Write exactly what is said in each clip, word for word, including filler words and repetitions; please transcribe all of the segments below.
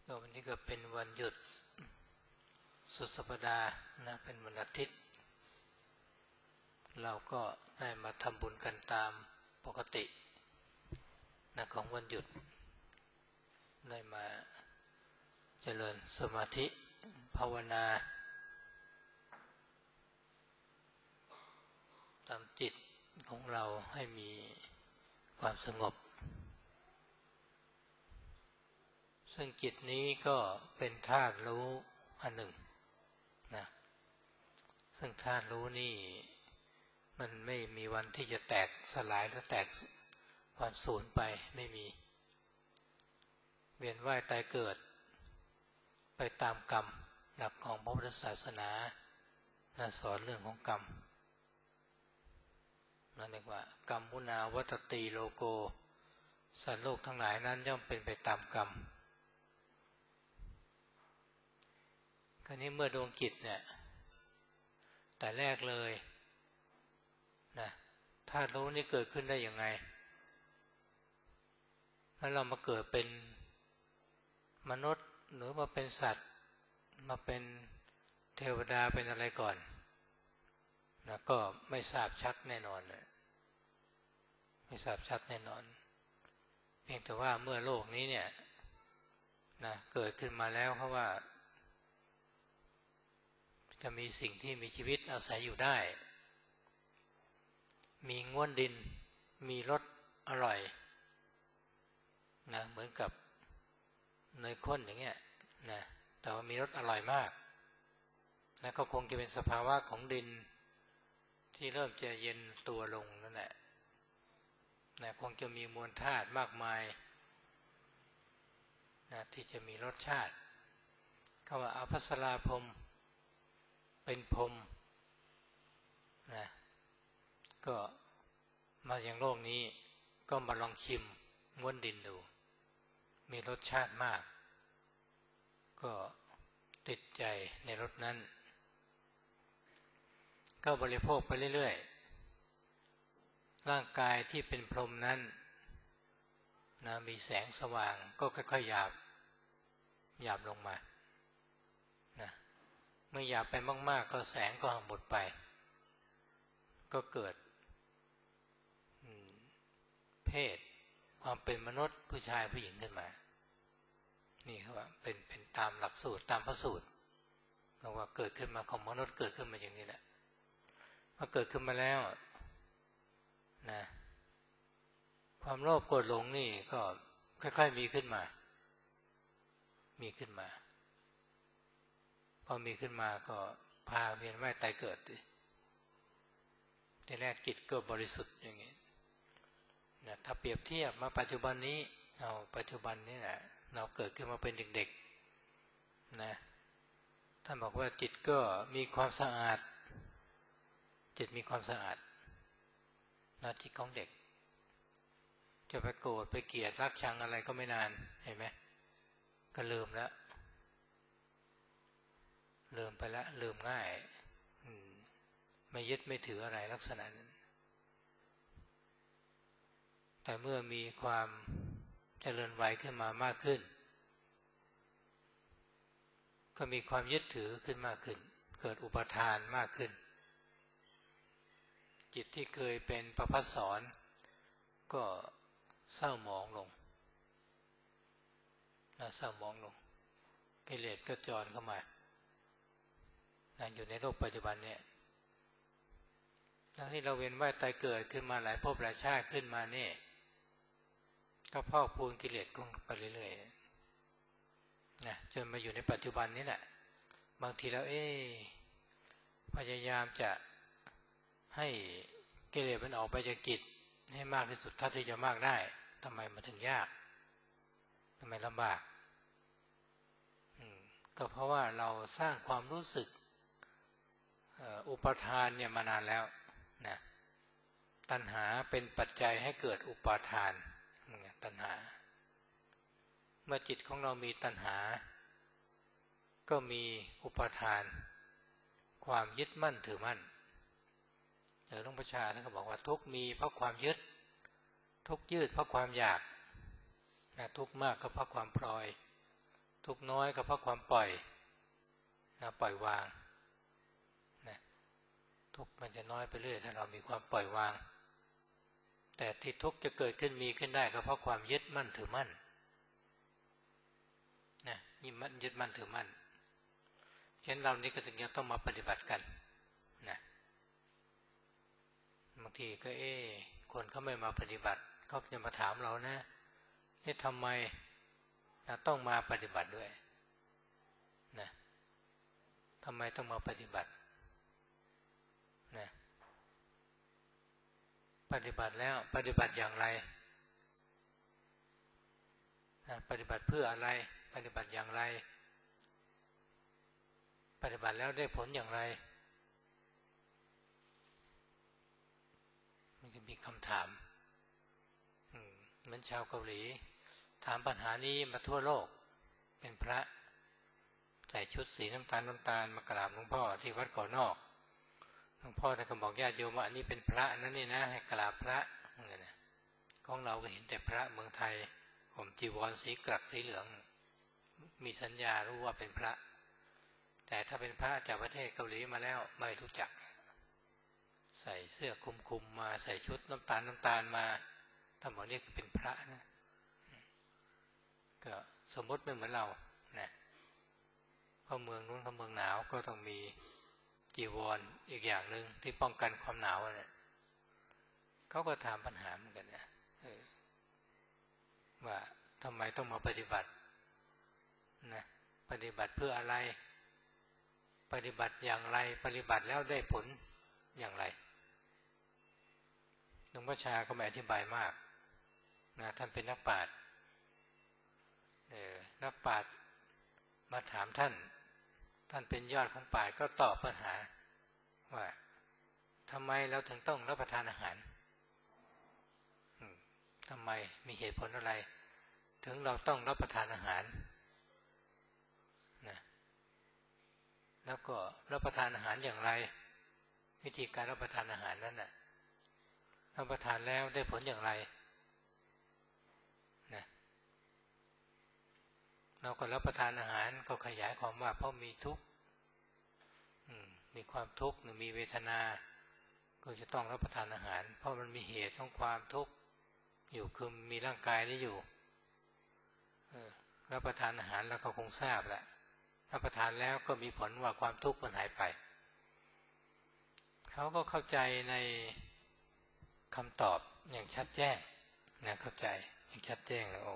ก็วันนี้ก็เป็นวันหยุดสุดสัปดาห์นะเป็นวันอาทิตย์เราก็ได้มาทำบุญกันตามปกตินะของวันหยุดได้มาเจริญสมาธิภาวนาทำจิตของเราให้มีความสงบซึ่งจิตนี้ก็เป็นธาตุรู้อันหนึ่งนะซึ่งธาตุรู้นี่มันไม่มีวันที่จะแตกสลายและแตกความสูญไปไม่มีเวียนว่ายตายเกิดไปตามกรรมหลักของพระพุทธศาสนานะสอนเรื่องของกรรมนั่นเรียกว่ากรรมมุนาวัตติโลโกสัตว์โลกทั้งหลายนั้นย่อมเป็นไปตามกรรมคราวนี้เมื่อดวงจิตเนี่ยแต่แรกเลยนะธาตุรู้นี่เกิดขึ้นได้ยังไงแล้วเรามาเกิดเป็นมนุษย์หรือมาเป็นสัตว์มาเป็นเทวดาเป็นอะไรก่อนนะก็ไม่ทราบชัดแน่นอนไม่ทราบชัดแน่นอนเพียงแต่ว่าเมื่อโลกนี้เนี่ยนะเกิดขึ้นมาแล้วเพราะว่าจะมีสิ่งที่มีชีวิตอาศัยอยู่ได้มีง้วนดินมีรสอร่อยนะเหมือนกับเนยข้นอย่างเงี้ยนะแต่ว่ามีรสอร่อยมากนะก็คงจะเป็นสภาวะของดินที่เริ่มจะเย็นตัวลงนั่นแหละนะคงจะมีมวลธาตุมากมายนะที่จะมีรสชาติคำว่าอภัสราพรหมเป็นพรหมนะก็มาอย่างโลกนี้ก็มาลองชิมง้วนดินดูมีรสชาติมากก็ติดใจในรสนั้นก็บริโภคไปเรื่อยๆร่างกายที่เป็นพรหมนั้นนะมีแสงสว่างก็ค่อยๆหยาบหยาบลงมานะเมื่อหยาบไปมากๆก็แสงก็หมดไปก็เกิดเพศความเป็นมนุษย์ผู้ชายผู้หญิงขึ้นมานี่คือว่าเป็นเป็นตามหลักสูตรตามพระสูตรบอกว่าเกิดขึ้นมาของมนุษย์เกิดขึ้นมาอย่างนี้แหละพอเกิดขึ้นมาแล้วนะความโลภโกรธหลงนี่ก็ค่อยๆมีขึ้นมามีขึ้นมาพอมีขึ้นมาก็พาเวียนว่ายตายเกิดทีแรกจิตก็บริสุทธิ์อย่างนี้นะถ้าเปรียบเทียบมาปัจจุบันนี้เอาปัจจุบันนี้แหละเราเกิดขึ้นมาเป็นเด็กๆนะท่านบอกว่าจิตก็มีความสะอาดจิตมีความสะอาดนะจิตของเด็กจะไปโกรธไปเกลียดรักชังอะไรก็ไม่นานเห็นไหมก็ลืมแล้วลืมไปแล้วลืมง่ายไม่ยึดไม่ถืออะไรลักษณะนั้นแต่เมื่อมีความเจริญวัยขึ้นมามากขึ้นก็มีความยึดถือขึ้นมากขึ้นเกิดอุปทานมากขึ้นจิตที่เคยเป็นประภัสสรก็เศร้าหมองลงนะเศร้าหมองลงกิเลสก็จรเข้ามานะอยู่ในโลกปัจจุบันเนี่ยทั้งที่เราเวียนว่ายตายเกิดขึ้นมาหลายภพหลายชาติขึ้นมาเนี่ยก็พอกพูนกิเลสกุ้งไปเรื่อยๆนะจนมาอยู่ในปัจจุบันนี้แหละบางทีเราเอ๊พยายามจะให้กิเลสมันออกไปจากจิตให้มากที่สุดเท่าที่จะมากได้ทำไมมันถึงยากทำไมลำบากก็เพราะว่าเราสร้างความรู้สึกอุปทานเนี่ยมานานแล้วนะตัณหาเป็นปัจจัยให้เกิดอุปทานตัณหาเมื่อจิตของเรามีตัณหาก็มีอุปทานความยึดมั่นถือมั่นเดี๋ยวหลวงพ่อชาท่านก็บอกว่าทุกข์มีเพราะความยึดทุกข์ยืดเพราะความอยากนะทุกข์มากก็เพราะความพลอยทุกข์น้อยก็เพราะความปล่อยนะปล่อยวางนะทุกข์มันจะน้อยไปเรื่อยถ้าเรามีความปล่อยวางแต่ที่ทุกข์จะเกิดขึ้นมีขึ้นได้ก็เพราะความยึดมั่นถือมั่นนะยึดมั่นยึดมั่นถือมั่นฉะนั้นเรานี้ก็ถึงจะต้องมาปฏิบัติกันนะบางทีก็เอ๊ะคนเขาไม่มาปฏิบัติเขาจะมาถามเรานะนี่ทำไมเราต้องมาปฏิบัติด้วยนะทำไมต้องมาปฏิบัตินะปฏิบัติแล้วปฏิบัติอย่างไรนะปฏิบัติเพื่ออะไรปฏิบัติอย่างไรปฏิบัติแล้วได้ผลอย่างไรมันจะมีคำถามเหมือนชาวเกาหลีถามปัญหานี้มาทั่วโลกเป็นพระใส่ชุดสีน้ำตาลน้ำตาลมากราบหลวงพ่อที่วัดก่อนอกหลวงพ่อท่านก็บอกญาติโยมว่าอันนี้เป็นพระนั่นนี่นะให้กราบพระเนี่ยของเราก็เห็นแต่พระเมืองไทยผมจีวรสีกรักสีเหลืองมีสัญญารู้ว่าเป็นพระแต่ถ้าเป็นพระจากประเทศเกาหลีมาแล้วไม่รู้จักใส่เสื้อคลุมๆมาใส่ชุดน้ำตาลน้ำตาลมาท่านบอกนี่คือเป็นพระนะก็สมมติไม่เหมือนเรานะเพราะเมืองนู้นเขาเมืองหนาวก็ต้องมีจีวร อ, อีกอย่างหนึ่งที่ป้องกันความหนาวเนี่ยเขาก็ถามปัญหาเหมือนกันนะว่าทำไมต้องมาปฏิบัตินะปฏิบัติเพื่ออะไรปฏิบัติอย่างไรปฏิบัติแล้วได้ผลอย่างไรหลวงพ่อชาก็ไม่อธิบายมากนะท่านเป็นนักปราชญ์เออนักปราชญ์มาถามท่านท่านเป็นยอดของปราชญ์ก็ตอบปัญหาว่าทำไมเราถึงต้องรับประทานอาหารทำไมมีเหตุผลอะไรถึงเราต้องรับประทานอาหารนะแล้วก็รับประทานอาหารอย่างไรวิธีการรับประทานอาหารนั้นน่ะรับประทานแล้วได้ผลอย่างไรนะเราก็รับประทานอาหารก็ขยายความว่าเพราะมีทุกข์มีความทุกข์หรือมีเวทนาก็จะต้องรับประทานอาหารเพราะมันมีเหตุของความทุกข์อยู่คือมีร่างกายนี้อยู่รับประทานอาหารแล้วก็คงทราบแหละรับประทานแล้วก็มีผลว่าความทุกข์มันหายไปเขาก็เข้าใจในคำตอบอย่างชัดแจ้งนะเข้าใจอย่างชัดแจ้งแล้วโอ้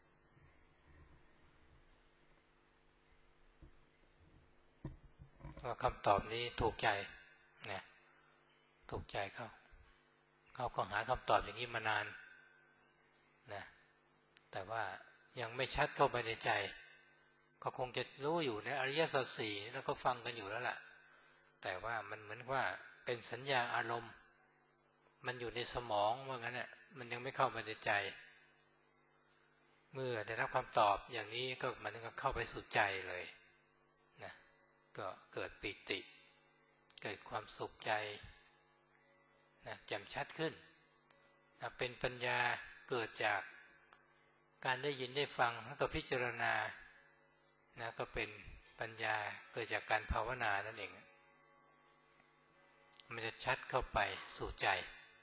ว่าคำตอบนี้ถูกใจนะถูกใจเขาเขาก็หาคำตอบอย่างนี้มานานนะแต่ว่ายังไม่ชัดเข้าไปในใจก็คงจะรู้อยู่ในอริยสัจสี่แล้วก็ฟังกันอยู่แล้วล่ะแต่ว่ามันเหมือนว่าเป็นสัญญาอารมณ์มันอยู่ในสมองว่างั้นน่ะมันยังไม่เข้าไปในใจเมื่อได้รับคำตอบอย่างนี้ก็มันก็เข้าไปสู่ใจเลยนะก็เกิดปิติเกิดความสุขใจนะแจ่มชัดขึ้นนะเป็นปัญญาเกิดจากการได้ยินได้ฟังแล้วก็พิจารณานะก็เป็นปัญญาเกิดจากการภาวนานั่นเองมันจะชัดเข้าไปสู่ใจ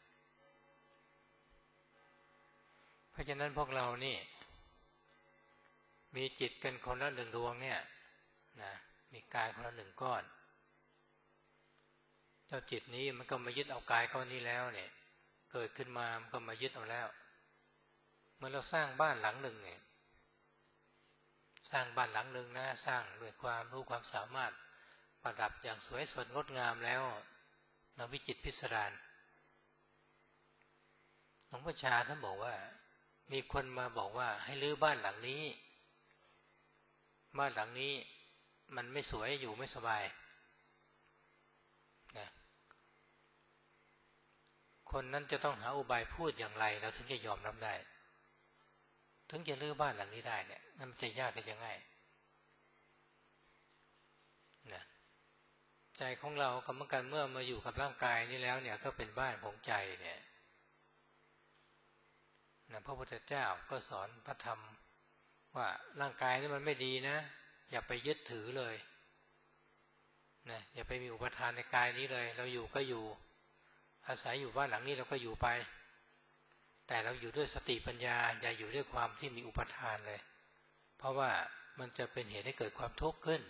เพราะฉะนั้นพวกเรานี่มีจิตกันคนละหนึ่งดวงเนี่ยนะมีกายคนละหนึ่งก้อนเจ้าจิตนี้มันก็มายึดเอากายก้อนนี้แล้วเนี่ยเกิดขึ้นมามันก็มายึดเอาแล้วเมื่อเราสร้างบ้านหลังหนึ่งเนี่ยสร้างบ้านหลังหนึ่งนะสร้างด้วยความรู้ความสามารถประดับอย่างสวยสดงดงามแล้วเราวิจิตรพิสดารหลวงพ่อชาท่านบอกว่ามีคนมาบอกว่าให้รื้อบ้านหลังนี้บ้านหลังนี้มันไม่สวยอยู่ไม่สบายนะคนนั้นจะต้องหาอุบายพูดอย่างไรเราถึงจะยอมรับได้ถึงจะรื้อบ้านหลังนี้ได้เนี่ยนั่นมันจะยากหรือจะง่ายนะใจของเรากรรมการเมื่อมาอยู่กับร่างกายนี้แล้วเนี่ยก็เป็นบ้านของใจเนี่ยนะพระพุทธเจ้าก็สอนพระธรรมว่าร่างกายนี่มันไม่ดีนะอย่าไปยึดถือเลยนะอย่าไปมีอุปทานในกายนี้เลยเราอยู่ก็อยู่อาศัยอยู่บ้านหลังนี้เราก็อยู่ไปแต่เราอยู่ด้วยสติปัญญาอย่าอยู่ด้วยความที่มีอุปทานเลยเพราะว่ามันจะเป็นเหตุให้เกิดความทุกข์ขึ้น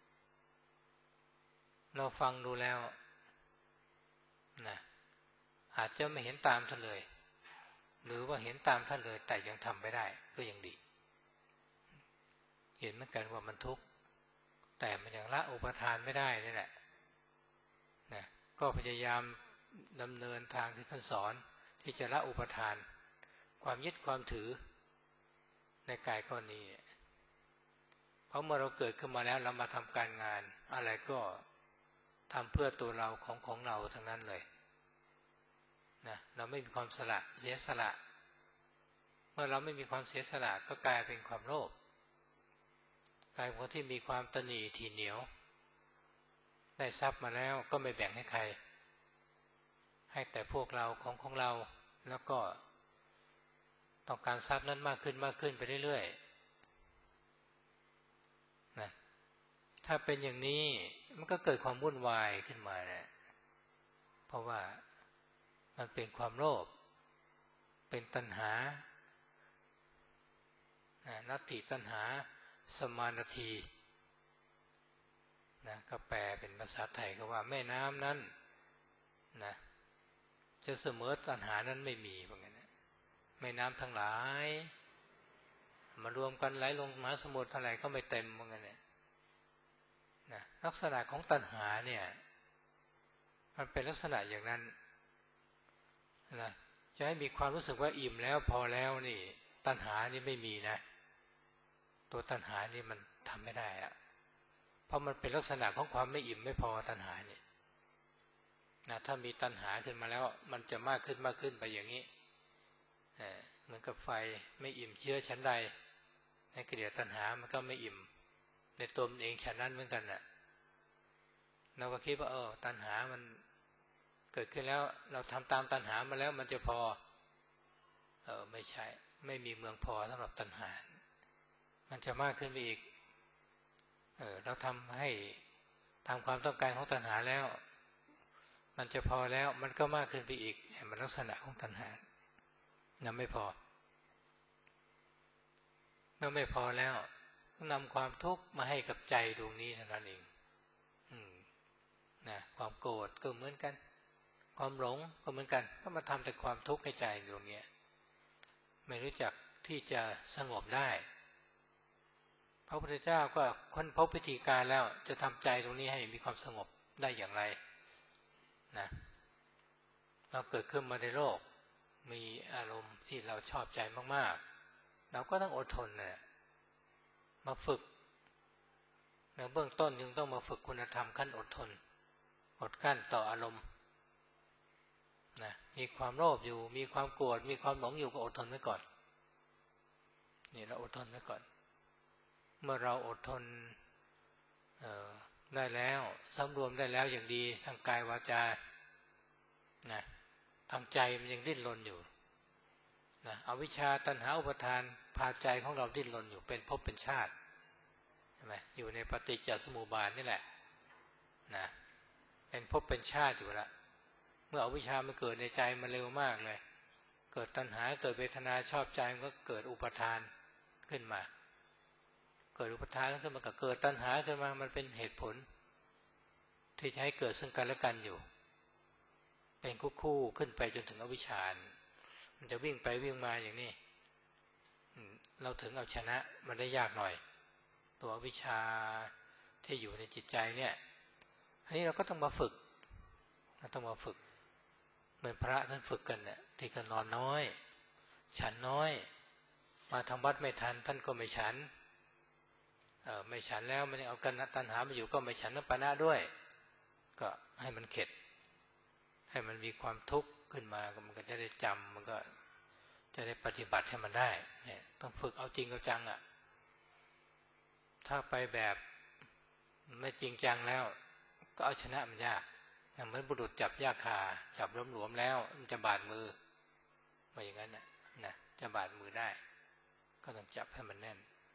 เราฟังดูแล้วนะอาจจะไม่เห็นตามท่านเลยหรือว่าเห็นตามท่านเลยแต่ยังทำไม่ได้ก็ยังดีเห็นเหมือนกันว่ามันทุกข์แต่มันยังละอุปทานไม่ได้นี่แหละนะก็พยายามดำเนินทางที่ท่านสอนที่จะละอุปทานความยึดความถือในกายก้อนนี้เพราะเมื่อเราเกิดขึ้นมาแล้วเรามาทำการงานอะไรก็ทำเพื่อตัวเราของของเราทั้งนั้นเลยนะเราไม่มีความสละเสียสละเมื่อเราไม่มีความเสียสละก็กลายเป็นความโลภกลายเป็นคนที่มีความตนีถี่เหนียวได้ทรัพย์มาแล้วก็ไม่แบ่งให้ใครให้แต่พวกเราของของเราแล้วก็ต้องการทรัพย์นั้นมากขึ้นมากขึ้นไปเรื่อยๆนะถ้าเป็นอย่างนี้มันก็เกิดความวุ่นวายขึ้นมาแหละเพราะว่ามันเป็นความโลภเป็นตัณหานัตถิตัณหาสมานาทีนะก็แปลเป็นภาษาไทยก็ว่าแม่น้ำนั้นนะจะเสมอตัณหานั้นไม่มีเหมือนกันนะแม่น้ำทั้งหลายมารวมกันไหลลงมหาสมุทรอะไรก็ไม่เต็มเหมือนกันนะนะลักษณะของตัณหาเนี่ยมันเป็นลักษณะอย่างนั้นนะจะให้มีความรู้สึกว่าอิ่มแล้วพอแล้วนี่ตัณหานี่ไม่มีนะตัวตัณหานี่มันทำไม่ได้อะเพราะมันเป็นลักษณะของความไม่อิ่มไม่พอตัณหานี่นะถ้ามีตัณหาขึ้นมาแล้วมันจะมากขึ้นมากขึ้นไปอย่างนี้เหมือนกับไฟไม่อิ่มเชื้อชั้นใดในกิเลสตัณหามันก็ไม่อิ่มในตัวมันเองฉันนั้นเหมือนกันน่ะเราก็คิดว่าเออตัณหามันเกิดขึ้นแล้วเราทำตามตัณหามาแล้วมันจะพอเออไม่ใช่ไม่มีเมืองพอสำหรับตัณหามันจะมากขึ้นไปอีกเออเราทำให้ตามความต้องการของตัณหาแล้วมันจะพอแล้วมันก็มากขึ้นไปอีกมันลักษณะของตัณหายังไม่พอเมื่อไม่พอแล้วก็นำความทุกข์มาให้กับใจดวงนี้เท่านั้นเองอืมนะความโกรธก็เหมือนกันความหลงก็เหมือนกันก็มาทำแต่ความทุกข์ให้ใจดวงนี้ไม่รู้จักที่จะสงบได้พระพุทธเจ้าก็ค้นพบวิธีการแล้วจะทำใจตรงนี้ให้มีความสงบได้อย่างไรนะเราเกิดขึ้นมาในโลกมีอารมณ์ที่เราชอบใจมากๆเราก็ต้องอดทนนะมาฝึกในเบื้องต้นยังต้องมาฝึกคุณธรรมขั้นอดทนอดกั้นต่ออารมณ์นะมีความโลภอยู่มีความโกรธมีความหลงอยู่ก็อดทนไว้ก่อนนี่เราอดทนไว้ก่อนเมื่อเราอดทนได้แล้วสำรวมได้แล้วอย่างดีทางกายวาจานะทางใจมันยังดิ้นรนอยู่นะอวิชชาตัณหาอุปทานพาใจของเราดิ้นรนอยู่เป็นภพเป็นชาติใช่ไหมอยู่ในปฏิจจสมุปบาทนี่แหละนะเป็นภพเป็นชาติอยู่ละเมื่ออวิชชามันเกิดในใจมันเร็วมากเลยเกิดตัณหาเกิดเวทนาชอบใจมันก็เกิดอุปทานขึ้นมาเกิดอุปทานขึ้นมาก็เกิดตัณหาขึ้นมามันเป็นเหตุผลที่จะให้เกิดซึ่งกันและกันอยู่เป็นคู่ๆขึ้นไปจนถึงอวิชชามันจะวิ่งไปวิ่งมาอย่างนี้เราถึงเอาชนะมันได้ยากหน่อยตัวอวิชชาที่อยู่ในจิตใจเนี่ยอันนี้เราก็ต้องมาฝึกเราต้องมาฝึกเหมือนพระท่านฝึกกันเนี่ยที่ก็นอนน้อยฉันน้อยมาทำวัดไม่ทันท่านก็ไม่ฉันเออไม่ฉันแล้วมันเอากันตัณหามาอยู่ก็ไม่ฉันน้ำปานะด้วยก็ให้มันเข็ดให้มันมีความทุกข์ขึ้นมามันก็จะได้จำมันก็จะได้ปฏิบัติให้มันได้เนี่ยต้องฝึกเอาจริงเอาจังอ่ะถ้าไปแบบไม่จริงจังแล้วก็เอาชนะมันยากเหมือนบุรุษจับหญ้าคาจับหลวมๆแล้วมันจะบาดมือมาอย่างนั้นนะนะจะบาดมือได้ก็ต้องจับให้มันแน่น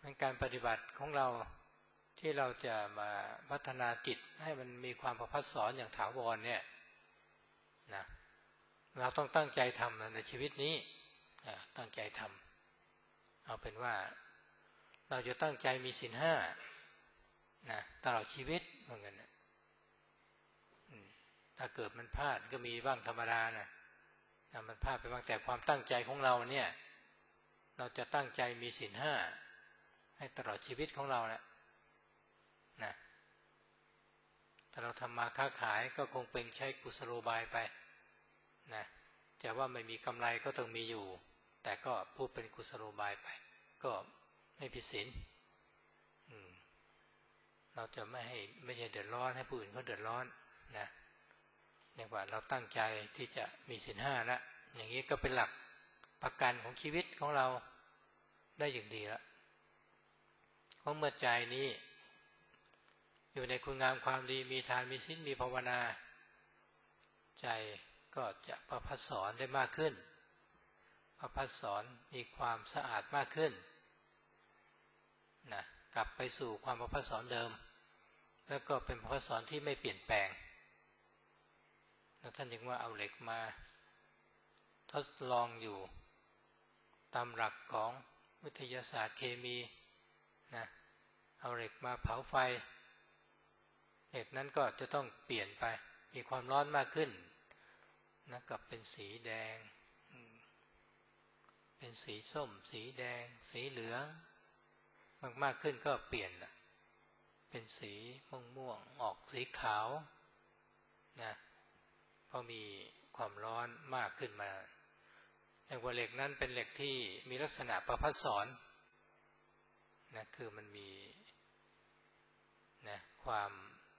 การปฏิบัติของเราที่เราจะมาพัฒนาจิตให้มันมีความประพัฒสอนอย่างถาวรเนี่ยนะเราต้องตั้งใจทำในชีวิตนี้ตั้งใจทำเอาเป็นว่าเราจะตั้งใจมีศีลห้านะตลอดชีวิตเหมือนกันนะถ้าเกิดมันพลาดก็มีบ้างธรรมดานะนะมันพลาดไปบ้างแต่ความตั้งใจของเราเนี่ยเราจะตั้งใจมีศีลห้าให้ตลอดชีวิตของเราแหละนะถ้าเราทำมาค้าขายก็คงเป็นใช้กุศโลบายไปนะจะว่าไม่มีกำไรก็ต้องมีอยู่แต่ก็พูดเป็นกุศโลบายไปก็ไม่ผิดศีลเราจะไม่ให้ไม่ใช่เดือดร้อนให้ผู้อื่นเขาเดือดร้อนนะอย่างว่าเราตั้งใจที่จะมีศีลห้าแล้วอย่างนี้ก็เป็นหลักประกันของชีวิตของเราได้อย่างดีแล้วเพราะเมื่อใจนี้อยู่ในคุณงามความดีมีทานมีศีลมีภาวนาใจก็จะประพัฒสอนได้มากขึ้นประพัฒสอนมีความสะอาดมากขึ้นนะกลับไปสู่ความประพัฒสอนเดิมแล้วก็เป็นประพัฒสอนที่ไม่เปลี่ยนแปลงแล้วท่านยังว่าเอาเหล็กมาทดลองอยู่ตามหลักของวิทยาศาสตร์เคมีนะเอาเหล็กมาเผาไฟเหล็กนั้นก็จะต้องเปลี่ยนไปมีความร้อนมากขึ้นนะกับเป็นสีแดงเป็นสีส้มสีแดงสีเหลืองมากๆขึ้นก็เปลี่ยนเป็นสีม่วงๆออกสีขาวนะเพราะมีความร้อนมากขึ้นมาแต่ว่าเหล็กนั้นเป็นเหล็กที่มีลักษณะประพัฒสอนนะคือมันมีนะความ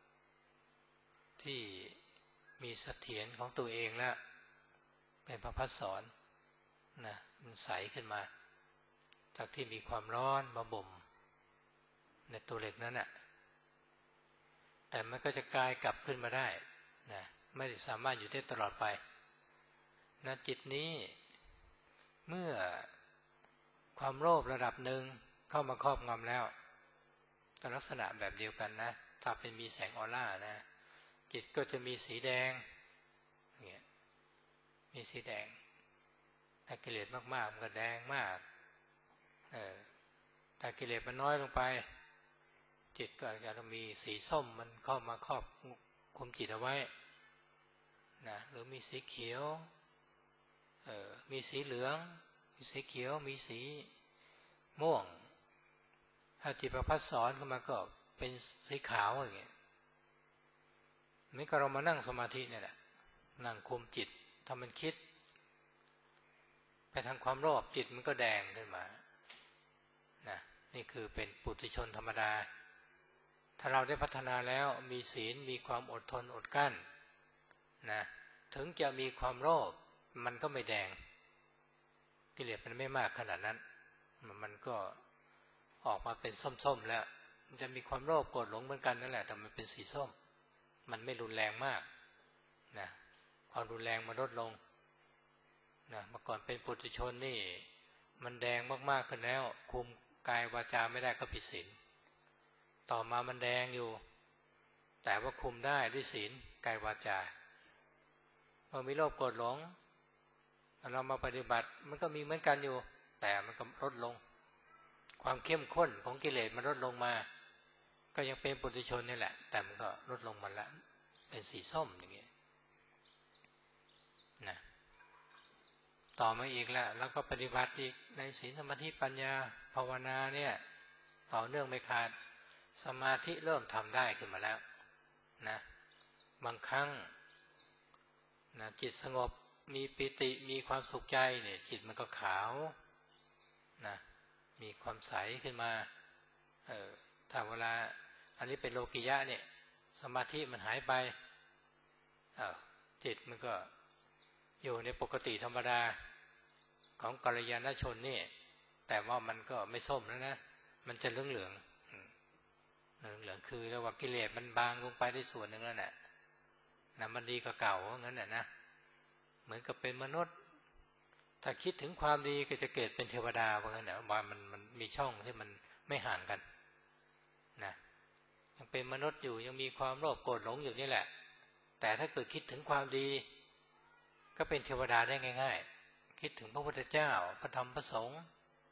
ที่มีเสถียรของตัวเองแล้วเป็นประพัฒสอนนะมันใสขึ้นมาจากที่มีความร้อนมาบ่มในตัวเหล็กนั้นน่ะแต่มันก็จะกลายกลับขึ้นมาได้นะไม่สามารถอยู่ได้ตลอดไปนะจิตนี้เมื่อความโลภระดับหนึ่งเข้ามาครอบงำแล้วก็ลักษณะแบบเดียวกันนะถ้าเป็นมีแสงออร่านะจิตก็จะมีสีแดงเนี่ยมีสีแดงถ้ากิเลสมากๆมันก็แดงมากเออถ้ากิเลสมันน้อยลงไปจิตก็จะมีสีส้มมันเข้ามาครอบคุมจิตเอาไว้นะหรือมีสีเขียวเออมีสีเหลืองมีสีเขียวมีสีม่วงถ้าจิตประพัฒสอนขึ้นมาก็เป็นสีขาวอย่างเงี้ยนี่ก็เรามานั่งสมาธิเนี่ยแหละนั่งคุมจิตถ้ามันคิดไปทางความโลภจิตมันก็แดงขึ้นมานะนี่คือเป็นปุถุชนธรรมดาถ้าเราได้พัฒนาแล้วมีศีลมีความอดทนอดกลั้นนะถึงจะมีความโลภมันก็ไม่แดงกิเลสมันไม่มากขนาดนั้นมันก็ออกมาเป็นส้มๆแล้วมันจะมีความโลภโกรธหลงเหมือนกันนั่นแหละแต่มันเป็นสีส้มมันไม่รุนแรงมากนะความรุนแรงมันลดลงนะเมื่อก่อนเป็นปุถุชนนี่มันแดงมากๆขึ้นแล้วคุมกายวาจาไม่ได้ก็ผิดศีลต่อมามันแดงอยู่แต่ว่าคุมได้ด้วยศีลกายวาจาเมื่อมีโลภโกรธหลงเรามาปฏิบัติมันก็มีเหมือนกันอยู่แต่มันก็ลดลงความเข้มข้นของกิเลสมันลดลงมาก็ยังเป็นปุถุชนนี่แหละแต่มันก็ลดลงมาละเป็นสีส้มอย่างเงี้ยนะต่อมาอีกแล้วแล้วก็ปฏิบัติอีกในศีลสมาธิปัญญาภาวนาเนี่ยต่อเนื่องไม่ขาดสมาธิเริ่มทำได้ขึ้นมาแล้วนะบางครั้งนะจิตสงบมีปิติมีความสุขใจเนี่ยจิตมันก็ขาวนะมีความใสขึ้นมาเออถ้าเวลาอันนี้เป็นโลกิยะเนี่ยสมาธิมันหายไปเออจิตมันก็อยู่ในปกติธรรมดาของกัลยาณชนนี่แต่ว่ามันก็ไม่ส้มแล้วนะมันจะเหลืองเหลืองเหลืองคือเรียกว่ากิเลสมันบางลงไปได้ส่วนหนึ่งแล้วแหละนะมันดีกว่าเก่างั้นน่ะนะเหมือนกับเป็นมนุษย์ถ้าคิดถึงความดีก็จะเกิดเป็นเทวดาเพราะงั้นนะว่ามันมันมีช่องที่มันไม่ห่างกันนะยังเป็นมนุษย์อยู่ยังมีความโลภโกรธหลงอยู่นี่แหละแต่ถ้าเกิดคิดถึงความดีก็เป็นเทวดาได้ง่ายๆคิดถึงพระพุทธเจ้าพระธรรมพระสงฆ์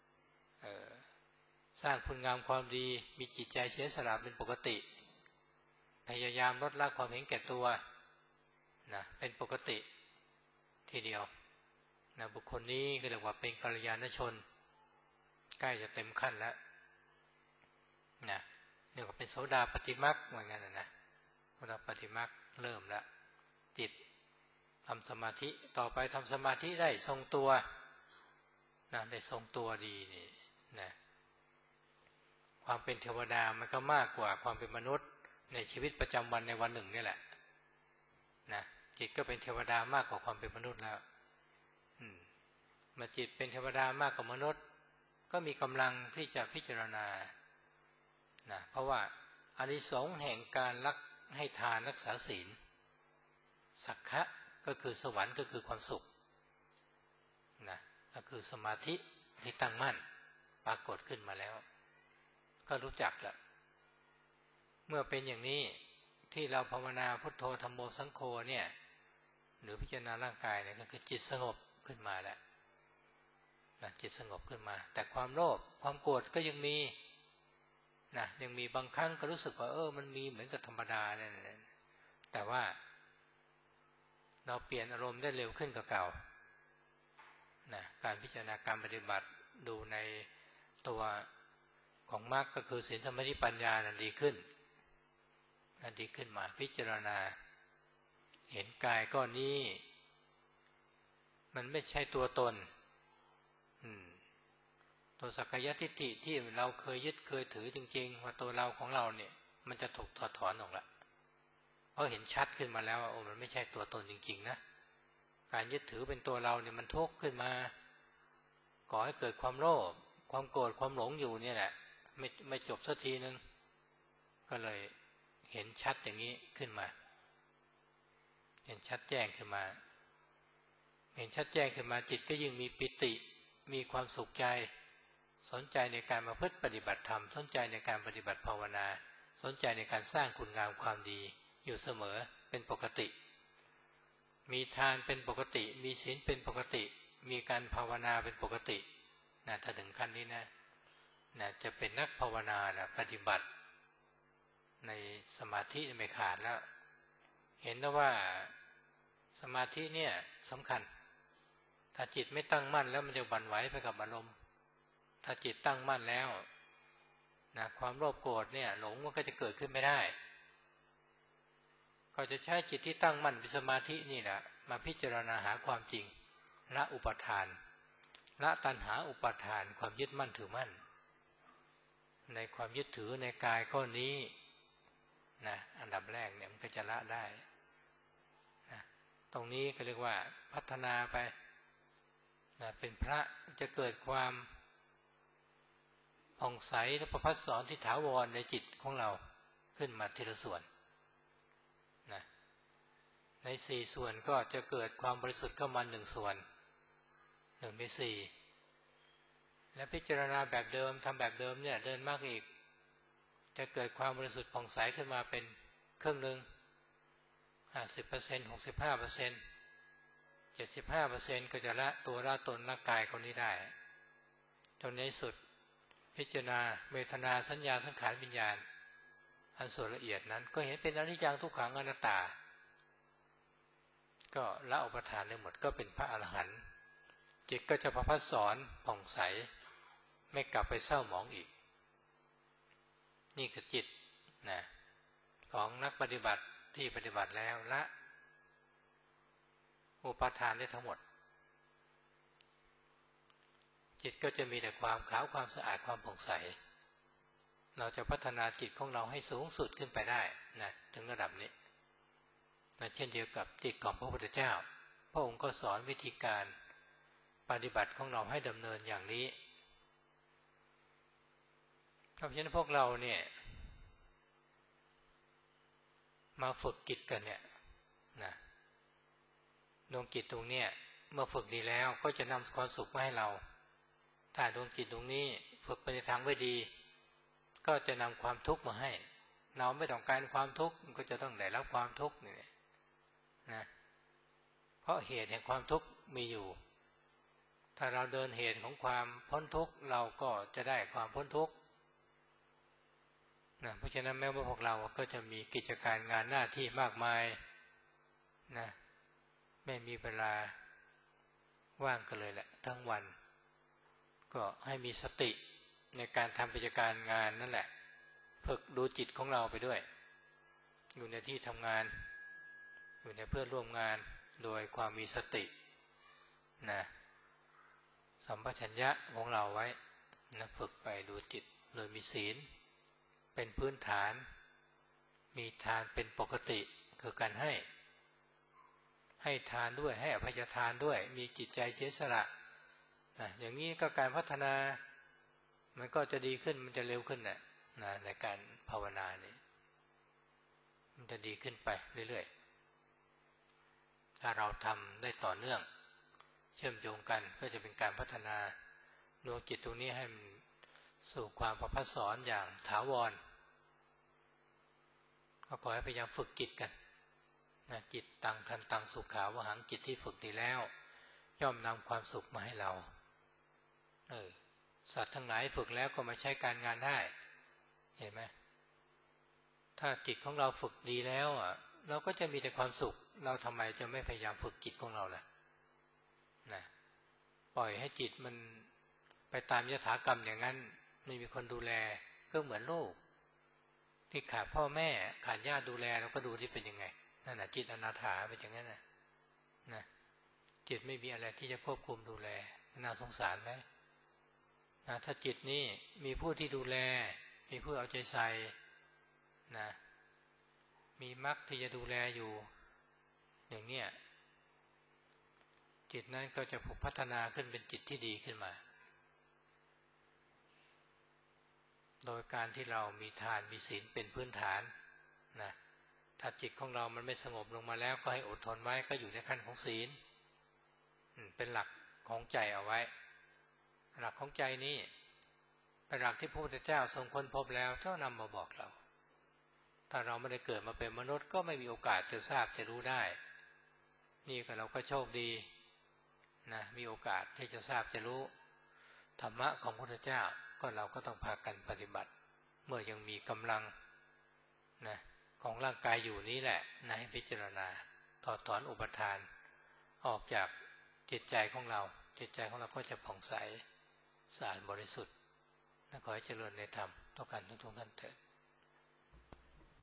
สร้างคุณงามความดีมีจิตใจเสียสละเป็นปกติพยายามลดละความเห็นแก่ตัวนะเป็นปกติทีเดียวนะบุคคลนี้ก็เรียกว่าเป็นกัลยาณชนใกล้จะเต็มขั้นแล้วนะนี่ก็เป็นโสดาปัตติมรรคเหมือนกันนะโสดาปัตติมรรคเริ่มแล้วจิตทำสมาธิต่อไปทำสมาธิได้ทรงตัวนะได้ทรงตัวดีนี่นะความเป็นเทวดามันก็มากกว่าความเป็นมนุษย์ในชีวิตประจำวันในวันหนึ่งนี่แหละนะจิตก็เป็นเทวดามากกว่าความเป็นมนุษย์แล้วเมื่อจิตเป็นเทวดามากกว่ามนุษย์ก็มีกำลังที่จะพิจารณานะเพราะว่าอานิสงส์แห่งการรักให้ทานรักษาศีลสักขะก็คือสวรรค์ก็คือความสุขนะก็คือสมาธิที่ตั้งมั่นปรากฏขึ้นมาแล้วก็รู้จักแล้วเมื่อเป็นอย่างนี้ที่เราภาวนาพุทโธธัมโมสังโฆเนี่ยหรือพิจารณาร่างกายเนี่ยก็คือจิตสงบขึ้นมาแล้วนะจิตสงบขึ้นมาแต่ความโลภความโกรธก็ยังมีนะยังมีบางครั้งก็รู้สึกว่าเออมันมีเหมือนกับธรรมดาเนี่ยแต่ว่าเราเปลี่ยนอารมณ์ได้เร็วขึ้นกว่าเก่านะการพิจารณาการปฏิบัติดูในตัวของมรรคก็คือศีลสมาธิปัญญานั้นดีขึ้นนั้นดีขึ้นมาพิจารณาเห็นกายก้อนนี้มันไม่ใช่ตัวตนตัวสักกายทิฏฐิที่เราเคยยึดเคยถือจริงๆว่าตัวเราของเราเนี่ยมันจะถูกถอดถอนออกละเพราะเห็นชัดขึ้นมาแล้วว่าโอ้มันไม่ใช่ตัวตนจริงๆนะการยึดถือเป็นตัวเราเนี่ยมันทุกข์ขึ้นมาก่อให้เกิดความโลภความโกรธความหลงอยู่เนี่ยแหละไม่ไม่จบสักทีนึงก็เลยเห็นชัดอย่างนี้ขึ้นมาเห็นชัดแจ้งขึ้นมาเห็นชัดแจ้งขึ้นมาจิตก็ยิ่งมีปิติมีความสุขใจสนใจในการมาพฤติปฏิบัติธรรมสนใจในการปฏิบัติภาวนาสนใจในการสร้างคุณงามความดีอยู่เสมอเป็นปกติมีทานเป็นปกติมีศีลเป็นปกติมีการภาวนาเป็นปกตินะถ้าถึงขั้นนี้นะนะจะเป็นนักภาวนานะปฏิบัติในสมาธิไม่ขาดแล้วเห็นนะว่าสมาธิเนี่ยสำคัญถ้าจิตไม่ตั้งมั่นแล้วมันจะบั่นไหวไปกับอารมณ์ถ้าจิตตั้งมั่นแล้วนะความโลภโกรธเนี่ยหลงมันก็จะเกิดขึ้นไม่ได้ก็จะใช้จิตที่ตั้งมั่นเป็นสมาธินี่แหละมาพิจารณาหาความจริงละอุปทานละตัณหาอุปทานความยึดมั่นถือมั่นในความยึดถือในกายก้อนนี้นะอันดับแรกเนี่ยมันก็จะละได้นะตรงนี้ก็เรียกว่าพัฒนาไปนะเป็นพระจะเกิดความผ่องใสและประภัสสรที่ถาวรในจิตของเราขึ้นมาทีละส่วนนะในสี่ส่วนก็จะเกิดความบริสุทธิ์เข้ามาหนึ่งส่วนหนึ่งในสี่และพิจารณาแบบเดิมทำแบบเดิมเนี่ยเดินมากอีกจะเกิดความบริสุทธิ์ผ่องใสขึ้นมาเป็นครึ่งหนึ่งห้าสิบเปอร์เซ็นต์หกสิบห้าเปอร์เซ็นต์เจ็ดสิบห้าเปอร์เซ็นต์ก็จะละตัวละตนละกายคนนี้ได้จนในสุดพิจารณาเวทนาสัญญาสังขารวิญญาณอันส่วนละเอียดนั้นก็เห็นเป็นอนิจจังทุกขังอนัตตาก็ละอุปทานได้หมดก็เป็นพระอรหันต์จิตก็จะประภัสสรผ่องใสไม่กลับไปเศร้าหมองอีกนี่คือจิตนะของนักปฏิบัติที่ปฏิบัติแล้วละอุปทานได้ทั้งหมดจิตก็จะมีแต่ความขาวความสะอาดความผ่องใสเราจะพัฒนาจิตของเราให้สูงสุดขึ้นไปได้นะถึงระดับนี้นะเช่นเดียวกับจิตของพระพุทธเจ้าพระองค์ก็สอนวิธีการปฏิบัติของเราให้ดำเนินอย่างนี้เพราะฉะนั้นพวกเราเนี่ยมาฝึกจิตกันเนี่ยนะดวงจิตตรงเนี้ยเมื่อฝึกดีแล้วก็จะนำความสุขมาให้เราถ้าดวงจิตตรงนี้ฝึกไปในทางไม่ดีก็จะนำความทุกข์มาให้เราไม่ต้องการความทุกข์ก็จะต้องได้รับความทุกข์นี่นะเพราะเหตุแห่งความทุกข์มีอยู่ถ้าเราเดินเหตุของความพ้นทุกข์เราก็จะได้ความพ้นทุกข์นะเพราะฉะนั้นแม้ว่าพวกเราก็จะมีกิจการงานหน้าที่มากมายนะไม่มีเวลาว่างกันเลยแหละทั้งวันก็ให้มีสติในการทำกิจการงานนั่นแหละฝึกดูจิตของเราไปด้วยอยู่ในที่ทำงานอยู่ในเพื่อนร่วมงานโดยความมีสตินะสัมปชัญญะของเราไว้นะฝึกไปดูจิตโดยมีศีลเป็นพื้นฐานมีทานเป็นปกติคือการให้ให้ทานด้วยให้อภัยทานด้วยมีจิตใจเสียสละนะอย่างนี้ก็การพัฒนามันก็จะดีขึ้นมันจะเร็วขึ้นนะนะในการภาวนานี่มันจะดีขึ้นไปเรื่อยๆถ้าเราทำได้ต่อเนื่องเชื่อมโยงกันก็จะเป็นการพัฒนาดวงจิตตรงนี้ให้มันสู่ความประภัสสรอย่างถาวรก็ขอให้พยายามฝึกจิตกันนะจิตตังทันตังสุขาวหังจิตที่ฝึกดีแล้วย่อมนำความสุขมาให้เราเออสัตว์ทั้งหลายฝึกแล้วก็มาใช้การงานได้เห็นไหมถ้าจิตของเราฝึกดีแล้วอ่ะเราก็จะมีแต่ความสุขเราทำไมจะไม่พยายามฝึกจิตของเราล่ะนะปล่อยให้จิตมันไปตามยถากรรมอย่างนั้นไม่มีคนดูแลก็เหมือนลูกที่ขาดพ่อแม่ขาดญาติดูแลเราก็ดูที่เป็นยังไงนั่นแหละจิตอนาถาเป็นอย่างนั้นนะนะจิตไม่มีอะไรที่จะควบคุมดูแลน่าสงสารไหมนะถ้าจิตนี่มีผู้ที่ดูแลมีผู้เอาใจใส่นะมีมรรคที่จะดูแลอยู่อย่างเนี้ยจิตนั้นก็จะพัฒนาขึ้นเป็นจิตที่ดีขึ้นมาโดยการที่เรามีทานมีศีลเป็นพื้นฐานนะถ้าจิตของเรามันไม่สงบลงมาแล้วก็ให้อดทนไว้ก็อยู่ในขั้นของศีลเป็นหลักของใจเอาไว้หลักของใจนี้เป็นหลักที่พระพุทธเจ้าทรงค้นพบแล้วเจ้านำมาบอกเราถ้าเราไม่ได้เกิดมาเป็นมนุษย์ก็ไม่มีโอกาสจะทราบจะรู้ได้นี่ก็เราก็โชคดีนะมีโอกาสที่จะทราบจะรู้ธรรมะของพระพุทธเจ้าก็เราก็ต้องพากันปฏิบัติเมื่อยังมีกำลังนะของร่างกายอยู่นี้แหละนะให้พิจารณาถอดถอนอุปทานออกจากจิตใจของเราจิตใจของเราก็จะผ่องใสสะอาดบริสุทธิ์ขอให้เจริญในธรรมทุกท่านทุกท่านเถิด